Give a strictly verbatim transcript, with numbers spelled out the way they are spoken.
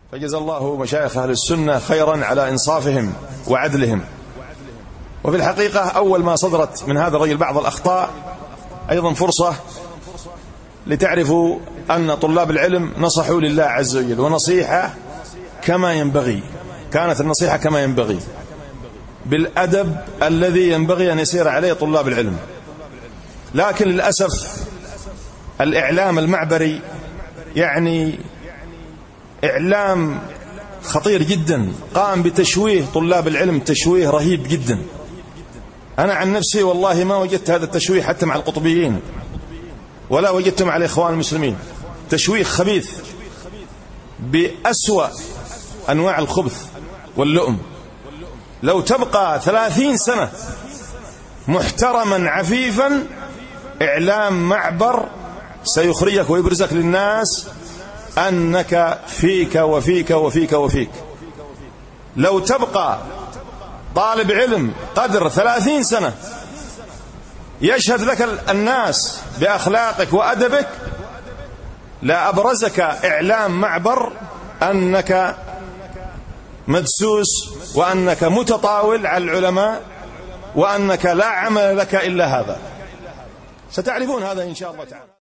فجزا الله مشايخ أهل السنة خيرا على إنصافهم وعدلهم. وفي الحقيقة أول ما صدرت من هذا الرجل بعض الأخطاء أيضا فرصة لتعرفوا أن طلاب العلم نصحوا لله عز وجل، ونصيحة كما ينبغي، كانت النصيحة كما ينبغي بالأدب الذي ينبغي أن يسير عليه طلاب العلم. لكن للأسف الإعلام المعبري يعني إعلام خطير جدا، قام بتشويه طلاب العلم تشويه رهيب جدا. أنا عن نفسي والله ما وجدت هذا التشويه حتى مع القطبيين، ولا وجدته مع الإخوان المسلمين. تشويه خبيث بأسوأ أنواع الخبث واللؤم. لو تبقى ثلاثين سنة محترما عفيفا، إعلام معبر سيخرجك ويبرزك للناس أنك فيك وفيك وفيك وفيك. لو تبقى طالب علم قدر ثلاثين سنة يشهد لك الناس بأخلاقك وأدبك، لا أبرزك إعلام معبر أنك مدسوس وأنك متطاول على العلماء وأنك لا عمل لك إلا هذا. ستعرفون هذا إن شاء الله تعالى.